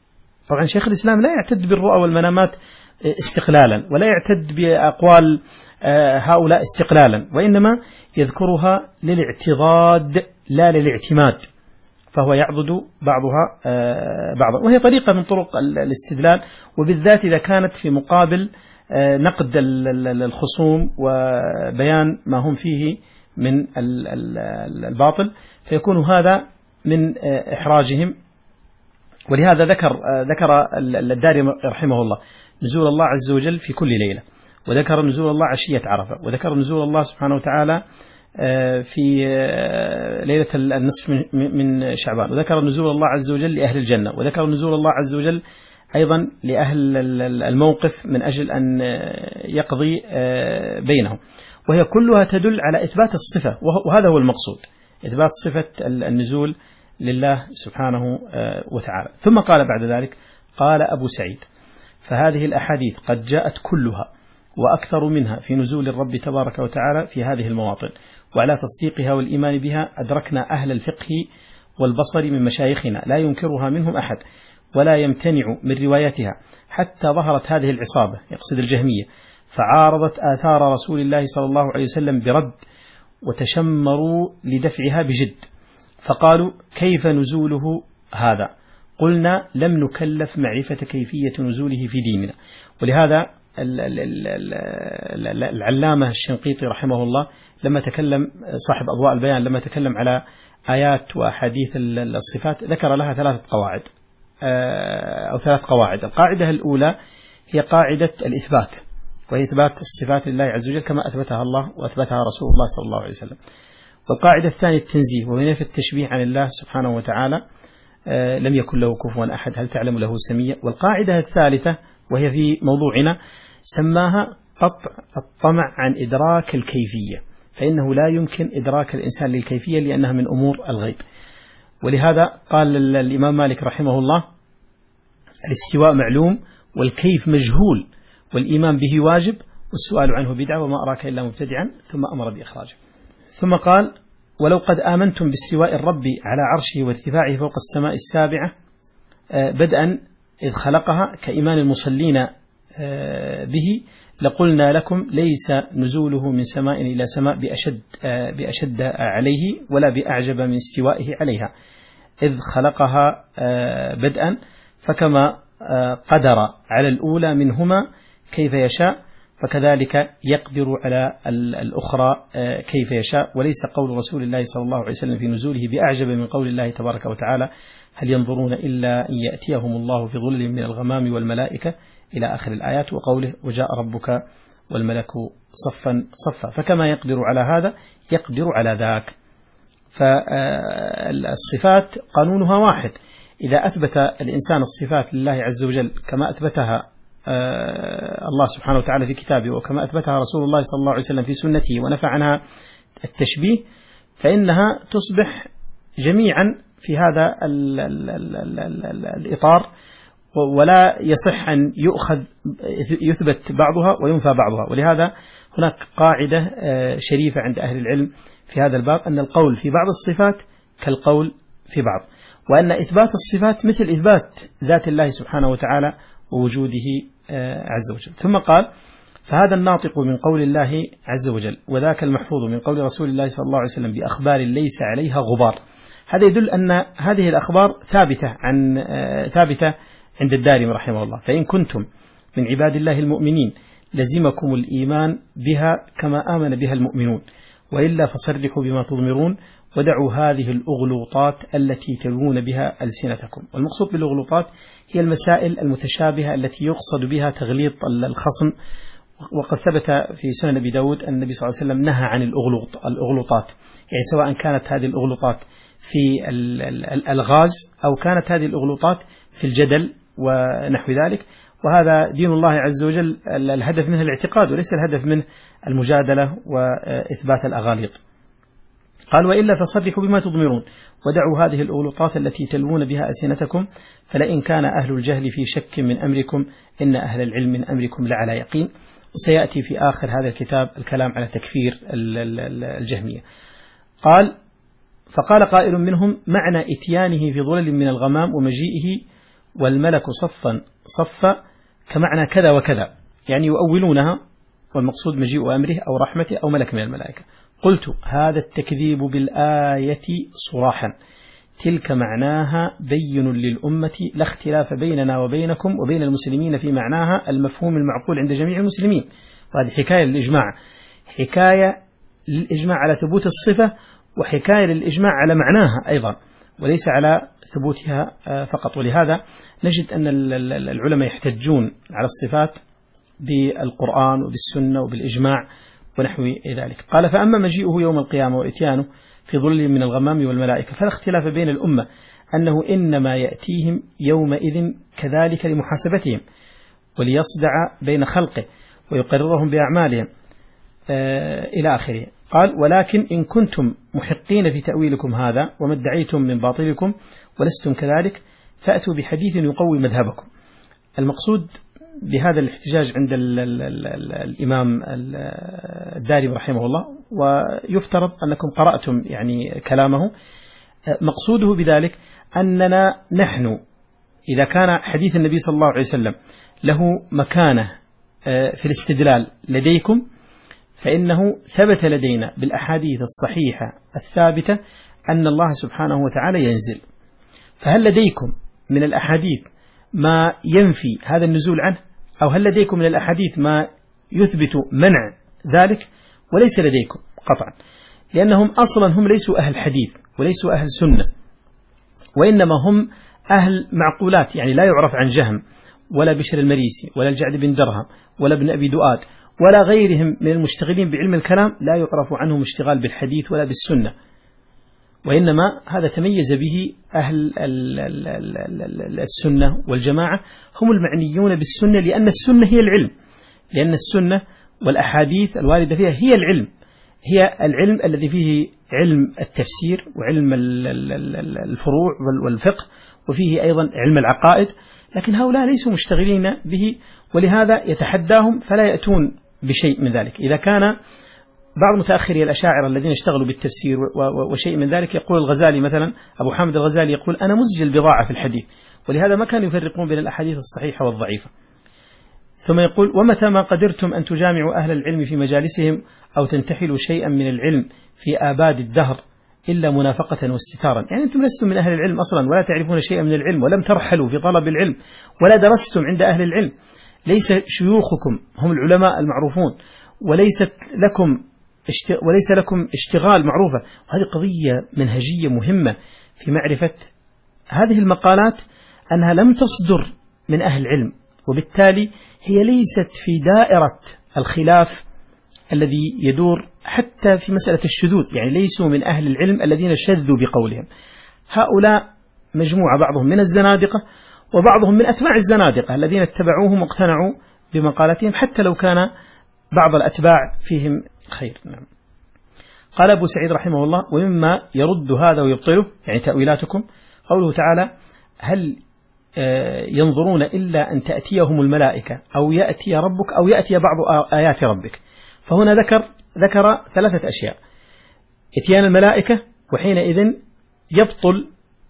طبعا شيخ الإسلام لا يعتد بالرؤى والمنامات استقلالا، ولا يعتد بأقوال هؤلاء استقلالا، وإنما يذكرها للاعتضاد لا للاعتماد، فهو يعضد بعضها بعضا، وهي طريقة من طرق الاستدلال، وبالذات إذا كانت في مقابل نقد الخصوم وبيان ما هم فيه من الباطل، فيكون هذا من إحراجهم. ولهذا ذكر ذكر الدارمي رحمه الله نزول الله عز وجل في كل ليلة، وذكر نزول الله عشية عرفة، وذكر نزول الله سبحانه وتعالى في ليلة النصف من شعبان، وذكر نزول الله عز وجل لأهل الجنة، وذكر نزول الله عز وجل أيضا لأهل الموقف من أجل أن يقضي بينهم، وهي كلها تدل على إثبات الصفة، وهذا هو المقصود، إثبات صفة النزول لله سبحانه وتعالى. ثم قال بعد ذلك، قال أبو سعيد: فهذه الأحاديث قد جاءت كلها وأكثر منها في نزول الرب تبارك وتعالى في هذه المواطن، وعلى تصديقها والإيمان بها أدركنا أهل الفقه والبصر من مشايخنا لا ينكرها منهم أحد ولا يمتنع من روايتها، حتى ظهرت هذه العصابة، يقصد الجهمية، فعارضت آثار رسول الله صلى الله عليه وسلم برد، وتشمروا لدفعها بجد، فقالوا: كيف نزوله هذا؟ قلنا: لم نكلف معرفة كيفية نزوله في ديننا. ولهذا العلامة الشنقيطي رحمه الله لما تكلم، صاحب أضواء البيان، لما تكلم على آيات وأحاديث الصفات ذكر لها ثلاثة قواعد أو ثلاث قواعد. القاعدة الأولى هي قاعدة الإثبات، وهي إثبات الصفات لله عز وجل كما أثبتها الله وأثبتها رسول الله صلى الله عليه وسلم. والقاعدة الثانية التنزيه، وهي نفي التشبيه عن الله سبحانه وتعالى، لم يكن له كفوا أحد، هل تعلم له سميا. والقاعدة الثالثة وهي في موضوعنا سماها قطع الطمع عن إدراك الكيفية، فإنه لا يمكن إدراك الإنسان للكيفية لأنها من أمور الغيب. ولهذا قال الإمام مالك رحمه الله: الاستواء معلوم والكيف مجهول، والإيمان به واجب، والسؤال عنه بدعة، وما أراك إلا مبتدعا، ثم أمر بإخراجه. ثم قال: ولو قد آمنتم باستواء الرب على عرشه وارتفاعه فوق السماء السابعة بدءا إذ خلقها كإيمان المصلين به، لقلنا لكم ليس نزوله من سماء إلى سماء بأشد, بأشد عليه ولا بأعجب من استوائه عليها، إذ خلقها بدءا، فكما قدر على الأولى منهما كيف يشاء، فكذلك يقدر على الأخرى كيف يشاء. وليس قول رسول الله صلى الله عليه وسلم في نزوله بأعجب من قول الله تبارك وتعالى: هل ينظرون إلا أن يأتيهم الله في ظلل من الغمام والملائكة، إلى آخر الآيات، وقوله: وجاء ربك والملك صفا صفا. فكما يقدر على هذا يقدر على ذاك. فالصفات قانونها واحد، إذا أثبت الإنسان الصفات لله عز وجل كما أثبتها الله سبحانه وتعالى في كتابه، وكما أثبتها رسول الله صلى الله عليه وسلم في سنته، ونفى عنها التشبيه، فإنها تصبح جميعا في هذا ال ال ال ال ال ال الإطار، ولا يصح أن يؤخذ يثبت بعضها وينفى بعضها. ولهذا هناك قاعدة شريفة عند أهل العلم في هذا الباب، أن القول في بعض الصفات كالقول في بعض، وأن إثبات الصفات مثل إثبات ذات الله سبحانه وتعالى ووجوده عز وجل. ثم قال: فهذا الناطق من قول الله عز وجل، وذاك المحفوظ من قول رسول الله صلى الله عليه وسلم بأخبار ليس عليها غبار. هذا يدل أن هذه الأخبار ثابتة عن ثابتة عند الدارمي رحمه الله. فإن كنتم من عباد الله المؤمنين لزمكم الإيمان بها كما آمن بها المؤمنون، وإلا فصرحوا بما تضمرون، ودعوا هذه الأغلوطات التي تلوون بها ألسنتكم. والمقصود بالأغلوطات هي المسائل المتشابهة التي يقصد بها تغليط الخصم. وقد ثبت في سنن أبي داود أن النبي صلى الله عليه وسلم نهى عن الأغلوط الأغلوطات، يعني سواء كانت هذه الأغلوطات في الألغاز أو كانت هذه الأغلوطات في الجدل ونحو ذلك. وهذا دين الله عز وجل الهدف منه الاعتقاد، وليس الهدف منه المجادلة وإثبات الأغاليط. قال: وإلا فصرحوا بما تضمرون، ودعوا هذه الأغلوطات التي تلوون بها ألسنتكم، فلئن كان أهل الجهل في شك من أمركم إن أهل العلم من أمركم لعلى يقين. وسيأتي في آخر هذا الكتاب الكلام على تكفير الجهمية. قال: فقال قائل منهم: معنى إتيانه في ظلل من الغمام ومجيئه والملك صفا صفا كمعنى كذا وكذا، يعني يؤولونها والمقصود مجيء أمره أو رحمته أو ملك من الملائكة. قلت هذا التكذيب بالآية صراحا، تلك معناها بين للأمة لا اختلاف بيننا وبينكم وبين المسلمين في معناها المفهوم المعقول عند جميع المسلمين. وهذه حكاية للإجماع، حكاية للإجماع على ثبوت الصفة، وحكاية للإجماع على معناها أيضا، وليس على ثبوتها فقط. ولهذا نجد أن العلماء يحتجون على الصفات بالقرآن وبالسنة وبالإجماع ونحو ذلك. قال فأما مجيئه يوم القيامة وإتيانه في ظل من الغمام والملائكة فلا اختلاف بين الأمة أنه إنما يأتيهم يومئذ كذلك لمحاسبتهم وليصدع بين خلقه ويقررهم بأعمالهم آه إلى آخره. قال ولكن إن كنتم محقين في تأويلكم هذا وما ادعيتم من باطلكم ولستم كذلك فأتوا بحديث يقوي مذهبكم. المقصود بهذا الاحتجاج عند ال ال ال ال الإمام الدارمي رحمه الله، ويفترض أنكم قرأتم يعني كلامه، مقصوده بذلك أننا نحن إذا كان حديث النبي صلى الله عليه وسلم له مكانة في الاستدلال لديكم فإنه ثبت لدينا بالأحاديث الصحيحة الثابتة أن الله سبحانه وتعالى ينزل. فهل لديكم من الأحاديث ما ينفي هذا النزول عنه، أو هل لديكم من الأحاديث ما يثبت منع ذلك؟ وليس لديكم قطعا، لأنهم أصلا هم ليسوا أهل حديث وليسوا أهل سنة، وإنما هم أهل معقولات، يعني لا يعرف عن جهم ولا بشر المريسي ولا الجعد بن درهم ولا ابن أبي دؤاد ولا غيرهم من المشتغلين بعلم الكلام لا يعرف عنهم اشتغال بالحديث ولا بالسنة، وإنما هذا تميز به أهل السنة والجماعة، هم المعنيون بالسنة لأن السنة هي العلم، لأن السنة والأحاديث الواردة فيها هي العلم، هي العلم الذي فيه علم التفسير وعلم الفروع والفقه وفيه أيضا علم العقائد، لكن هؤلاء ليسوا مشتغلين به، ولهذا يتحداهم فلا يأتون بشيء من ذلك. إذا كان بعض متأخري الأشاعرة الذين اشتغلوا بالتفسير وشيء من ذلك، يقول الغزالي مثلا، أبو حامد الغزالي يقول أنا مزج البضاعة في الحديث، ولهذا ما كانوا يفرقون بين الأحاديث الصحيحة والضعيفة. ثم يقول ومتى ما قدرتم أن تجامعوا أهل العلم في مجالسهم أو تنتحلوا شيئا من العلم في آباد الدهر إلا منافقة واستتارا، يعني أنتم لستم من أهل العلم أصلا ولا تعرفون شيئا من العلم ولم ترحلوا في طلب العلم ولا درستم عند أهل العلم، ليس شيوخكم هم العلماء المعروفون، وليست لكم وليس لكم اشتغال معروفة. وهذه قضية منهجية مهمة في معرفة هذه المقالات، أنها لم تصدر من أهل العلم، وبالتالي هي ليست في دائرة الخلاف الذي يدور حتى في مسألة الشذوذ، يعني ليسوا من أهل العلم الذين شذوا بقولهم. هؤلاء مجموعة بعضهم من الزنادقة وبعضهم من أتباع الزنادقة الذين اتبعوهم واقتنعوا بمقالتهم حتى لو كان بعض الأتباع فيهم خير. نعم. قال أبو سعيد رحمه الله ومما يرد هذا ويبطله يعني تأويلاتكم قوله تعالى هل ينظرون إلا أن تأتيهم الملائكة أو يأتي ربك أو يأتي بعض آيات ربك. فهنا ذكر ذكر ثلاثة أشياء: إتيان الملائكة، وحينئذ يبطل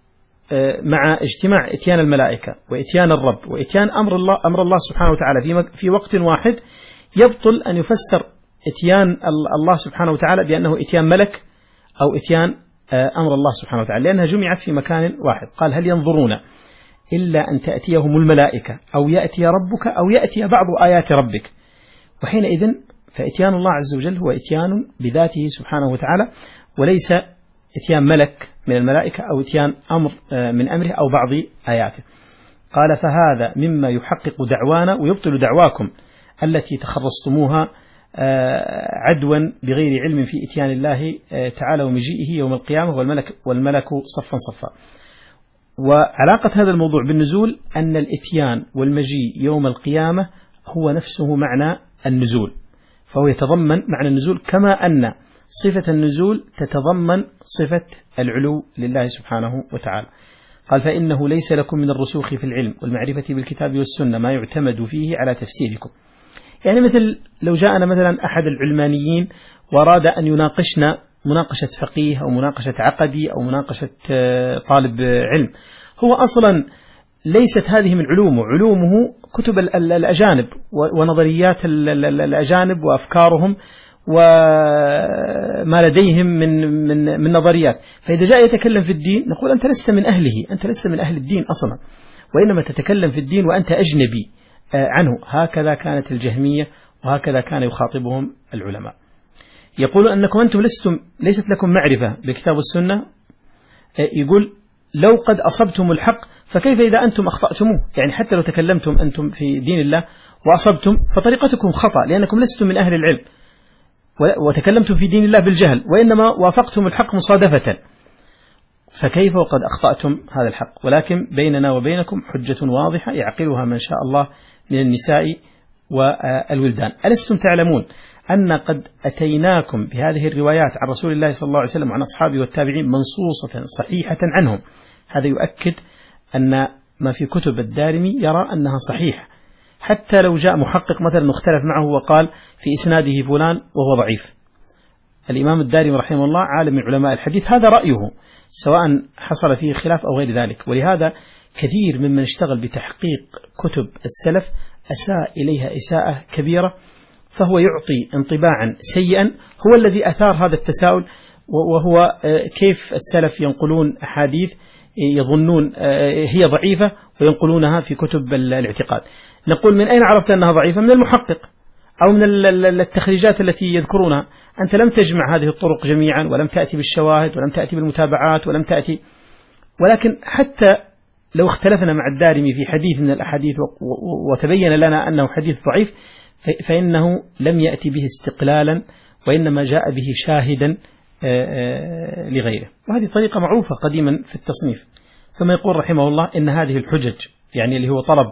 مع اجتماع إتيان الملائكة وإتيان الرب وإتيان أمر الله أمر الله سبحانه وتعالى في وقت واحد، يبطل أن يفسر إتيان الله سبحانه وتعالى بأنه إتيان ملك أو إتيان أمر الله سبحانه وتعالى، لأنها جمعت في مكان واحد. قال هل ينظرون إلا أن تأتيهم الملائكة أو يأتي ربك أو يأتي بعض آيات ربك. وحينئذ فإتيان الله عز وجل هو إتيان بذاته سبحانه وتعالى، وليس إتيان ملك من الملائكة أو إتيان أمر من أمره أو بعض آياته. قال فهذا مما يحقق دعوانا ويبطل دعواكم التي تخرصتموها عدوا بغير علم في إتيان الله تعالى ومجيئه يوم القيامة والملك, والملك صفا صفا. وعلاقة هذا الموضوع بالنزول أن الإتيان والمجيء يوم القيامة هو نفسه معنى النزول، فهو يتضمن معنى النزول كما أن صفة النزول تتضمن صفة العلو لله سبحانه وتعالى. قال فإنه ليس لكم من الرسوخ في العلم والمعرفة بالكتاب والسنة ما يعتمد فيه على تفسيركم. يعني مثل لو جاءنا مثلا أحد العلمانيين وأراد أن يناقشنا مناقشة فقيه أو مناقشة عقدي أو مناقشة طالب علم، هو أصلا ليست هذه من علومه، علومه كتب الأجانب ونظريات الأجانب وأفكارهم وما لديهم من من من نظريات. فإذا جاء يتكلم في الدين نقول أنت لست من أهله، أنت لست من أهل الدين أصلا، وإنما تتكلم في الدين وأنت أجنبي عنه. هكذا كانت الجهمية وهكذا كان يخاطبهم العلماء. يقول أنكم أنتم لستم ليست لكم معرفة بالكتاب والسنة. يقول لو قد أصبتم الحق فكيف إذا أنتم أخطأتموه؟ يعني حتى لو تكلمتم أنتم في دين الله وأصبتم فطريقتكم خطأ، لأنكم لستم من أهل العلم وتكلمتم في دين الله بالجهل، وإنما وافقتم الحق مصادفة، فكيف وقد أخطأتم هذا الحق؟ ولكن بيننا وبينكم حجة واضحة يعقلها من شاء الله من النساء والولدان. ألستم تعلمون أن قد أتيناكم بهذه الروايات عن رسول الله صلى الله عليه وسلم وعن أصحابه والتابعين منصوصة صحيحة عنهم؟ هذا يؤكد أن ما في كتب الدارمي يرى أنها صحيحة، حتى لو جاء محقق مثلا مختلف معه وقال في إسناده فلان وهو ضعيف. الإمام الدارمي رحمه الله عالم من علماء الحديث، هذا رأيه سواء حصل فيه خلاف أو غير ذلك. ولهذا كثير ممن اشتغل بتحقيق كتب السلف أساء إليها إساءة كبيرة، فهو يعطي انطباعا سيئا هو الذي أثار هذا التساؤل، وهو كيف السلف ينقلون أحاديث يظنون هي ضعيفة وينقلونها في كتب الاعتقاد. نقول من أين عرفت أنها ضعيفة؟ من المحقق أو من التخريجات التي يذكرونها. أنت لم تجمع هذه الطرق جميعا، ولم تأتي بالشواهد، ولم تأتي بالمتابعات، ولم تأتي. ولكن حتى لو اختلفنا مع الدارمي في حديث من الأحاديث وتبين لنا أنه حديث ضعيف، فإنه لم يأتي به استقلالا، وإنما جاء به شاهدا لغيره. وهذه طريقة معروفة قديما في التصنيف. ثم يقول رحمه الله إن هذه الحجج، يعني اللي هو طلب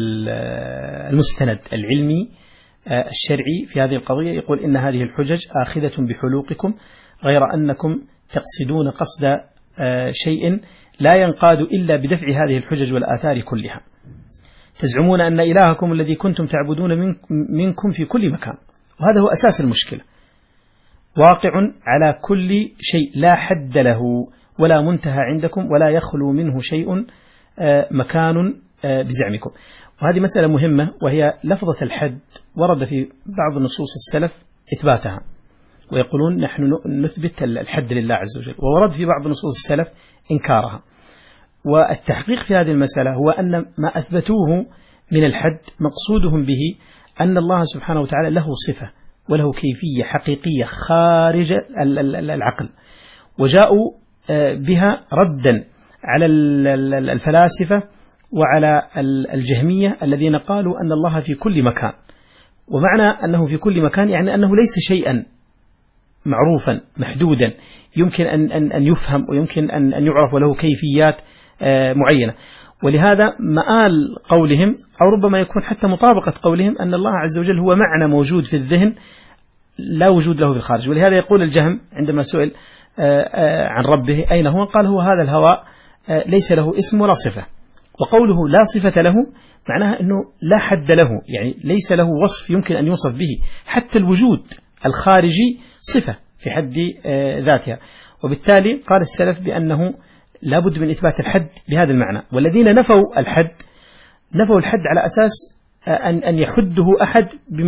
المستند العلمي الشرعي في هذه القضية، يقول إن هذه الحجج آخذة بحلوقكم، غير أنكم تقصدون قصد شيء لا ينقاد إلا بدفع هذه الحجج والآثار كلها. تزعمون أن إلهكم الذي كنتم تعبدون منكم في كل مكان، وهذا هو أساس المشكلة، واقع على كل شيء لا حد له ولا منتهى عندكم، ولا يخلو منه شيء مكان بزعمكم. وهذه مسألة مهمة، وهي لفظة الحد ورد في بعض نصوص السلف إثباتها، ويقولون نحن نثبت الحد لله عز وجل، وورد في بعض نصوص السلف إنكارها. والتحقيق في هذه المسألة هو أن ما أثبتوه من الحد مقصودهم به أن الله سبحانه وتعالى له صفة وله كيفية حقيقية خارج العقل، وجاءوا بها ردا على الفلاسفة وعلى الجهمية الذين قالوا أن الله في كل مكان. ومعنى أنه في كل مكان يعني أنه ليس شيئا معروفا محدودا يمكن أن أن يفهم ويمكن أن أن يعرف وله كيفيات معينة. ولهذا مآل قولهم أو ربما يكون حتى مطابقة قولهم أن الله عز وجل هو معنى موجود في الذهن لا وجود له في الخارج. ولهذا يقول الجهم عندما سئل عن ربه أين هو، قال هو هذا الهواء ليس له اسم ولا صفة. وقوله لا صفة له معناها أنه لا حد له، يعني ليس له وصف يمكن أن يوصف به، حتى الوجود الخارجي صفة في حد ذاتها. وبالتالي قال السلف بأنه لابد من إثبات الحد بهذا المعنى. والذين نفوا الحد نفوا الحد على أساس أن أن يحده أحد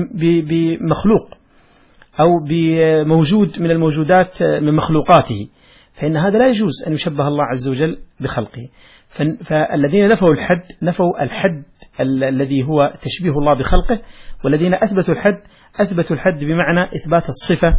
بمخلوق أو بموجود من الموجودات من مخلوقاته، فإن هذا لا يجوز أن يشبه الله عز وجل بخلقه. فالذين نفوا الحد نفوا الحد الذي هو تشبيه الله بخلقه، والذين أثبتوا الحد أثبتوا الحد بمعنى إثبات الصفة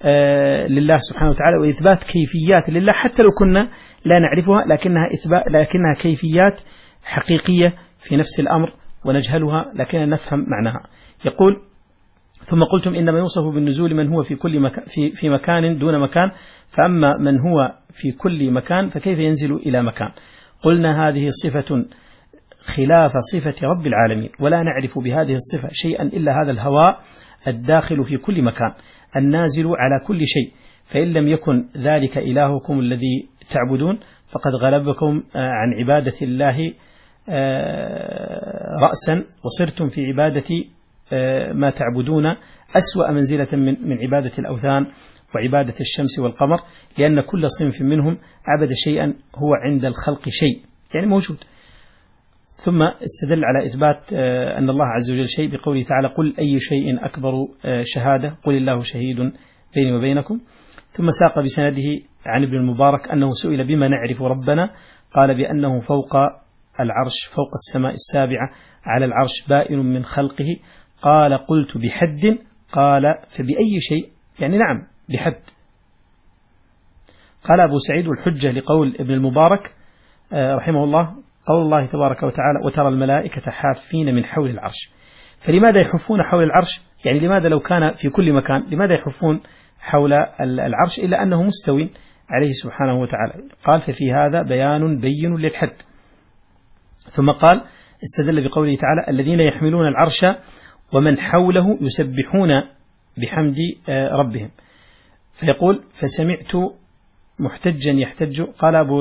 لله سبحانه وتعالى، وإثبات كيفيات لله حتى لو كنا لا نعرفها، لكنها إثبات لكنها كيفيات حقيقية في نفس الأمر ونجهلها لكننا نفهم معناها. يقول ثم قلتم إنما يوصف بالنزول من هو في كل مكان في في مكان دون مكان، فأما من هو في كل مكان فكيف ينزل إلى مكان؟ قلنا هذه صفة خلاف صفة رب العالمين، ولا نعرف بهذه الصفة شيئا إلا هذا الهواء الداخل في كل مكان النازل على كل شيء، فإن لم يكن ذلك إلهكم الذي تعبدون فقد غلبكم عن عبادة الله رأسا، وصرتم في عبادة ما تعبدون أسوأ منزلة من من عبادة الأوثان وعبادة الشمس والقمر، لأن كل صنف منهم عبد شيئا هو عند الخلق شيء، يعني موجود. ثم استدل على إثبات أن الله عز وجل شيء بقوله تعالى قل أي شيء أكبر شهادة قل الله شهيد بيني وبينكم. ثم ساق بسنده عن ابن المبارك أنه سئل بما نعرف ربنا قال بأنه فوق العرش فوق السماء السابعة على العرش بائن من خلقه. قال قلت بحد قال فبأي شيء يعني نعم بحد. قال أبو سعيد والحجة لقول ابن المبارك رحمه الله قول الله تبارك وتعالى وترى الملائكة حافين من حول العرش. فلماذا يحفون حول العرش؟ يعني لماذا لو كان في كل مكان لماذا يحفون حول العرش إلا أنه مستوي عليه سبحانه وتعالى؟ قال ففي هذا بيان بين للحد. ثم قال استدل بقوله تعالى الذين يحملون العرش ومن حوله يسبحون بحمد ربهم. فيقول فسمعت محتجا يحتج. قال أبو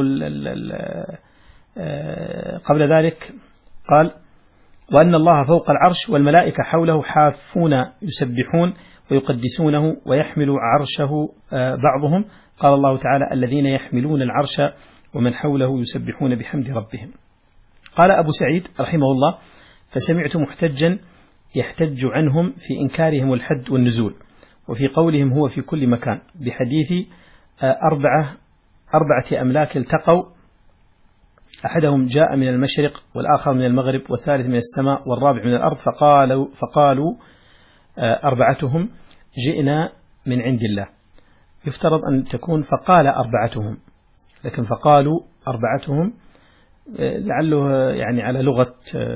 قبل ذلك قال وأن الله فوق العرش والملائكة حوله حافون يسبحون ويقدسونه ويحمل عرشه بعضهم. قال الله تعالى الذين يحملون العرش ومن حوله يسبحون بحمد ربهم. قال أبو سعيد رحمه الله فسمعت محتجا يحتج عنهم في إنكارهم الحد والنزول وفي قولهم هو في كل مكان بحديث أربعة أربعة أملاك التقوا أحدهم جاء من المشرق والآخر من المغرب والثالث من السماء والرابع من الأرض فقالوا, فقالوا أربعتهم جئنا من عند الله. يفترض أن تكون فقال أربعتهم لكن فقالوا أربعتهم لعله يعني على لغة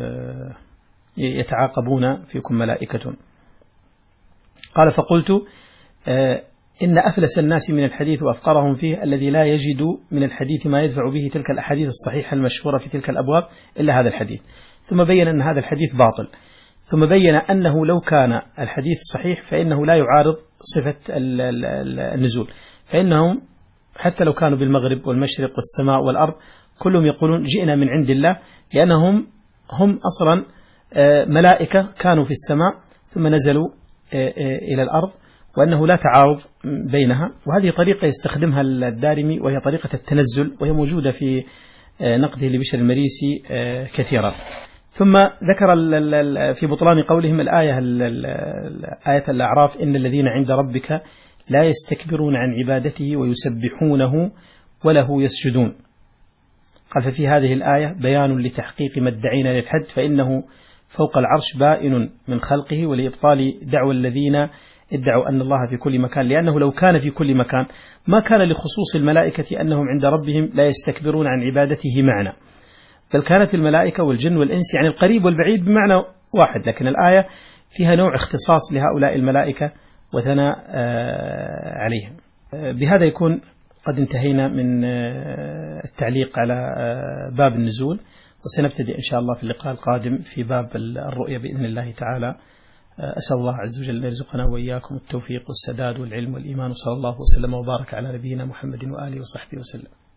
يتعاقبون فيكم ملائكة. قال فقلت إن أفلس الناس من الحديث وأفقرهم فيه الذي لا يجد من الحديث ما يدفع به تلك الأحاديث الصحيحة المشهورة في تلك الأبواب إلا هذا الحديث. ثم بين أن هذا الحديث باطل. ثم بين أنه لو كان الحديث صحيح فإنه لا يعارض صفة النزول فإنهم حتى لو كانوا بالمغرب والمشرق والسماء والأرض كلهم يقولون جئنا من عند الله لأنهم هم أصلا ملائكة كانوا في السماء ثم نزلوا إلى الأرض وأنه لا تعارض بينها. وهذه طريقة يستخدمها الدارمي وهي طريقة التنزل وهي موجودة في نقده لبشر المريسي كثيرا. ثم ذكر في بطلان قولهم الآية آية الأعراف إن الذين عند ربك لا يستكبرون عن عبادته ويسبحونه وله يسجدون. قال ففي هذه الآية بيان لتحقيق ما ادعينا للحد فإنه فوق العرش بائن من خلقه ولإبطال دعوى الذين ادعوا أن الله في كل مكان لأنه لو كان في كل مكان ما كان لخصوص الملائكة أنهم عند ربهم لا يستكبرون عن عبادته معنا بل كانت الملائكة والجن والإنس يعني القريب والبعيد بمعنى واحد. لكن الآية فيها نوع اختصاص لهؤلاء الملائكة وثناء عليهم. بهذا يكون قد انتهينا من التعليق على باب النزول وسنبتدئ إن شاء الله في اللقاء القادم في باب الرؤية بإذن الله تعالى. أسأل الله عز وجل أن يرزقنا وإياكم التوفيق والسداد والعلم والإيمان وصلى الله وسلم وبارك على نبينا محمد وآله وصحبه وسلم.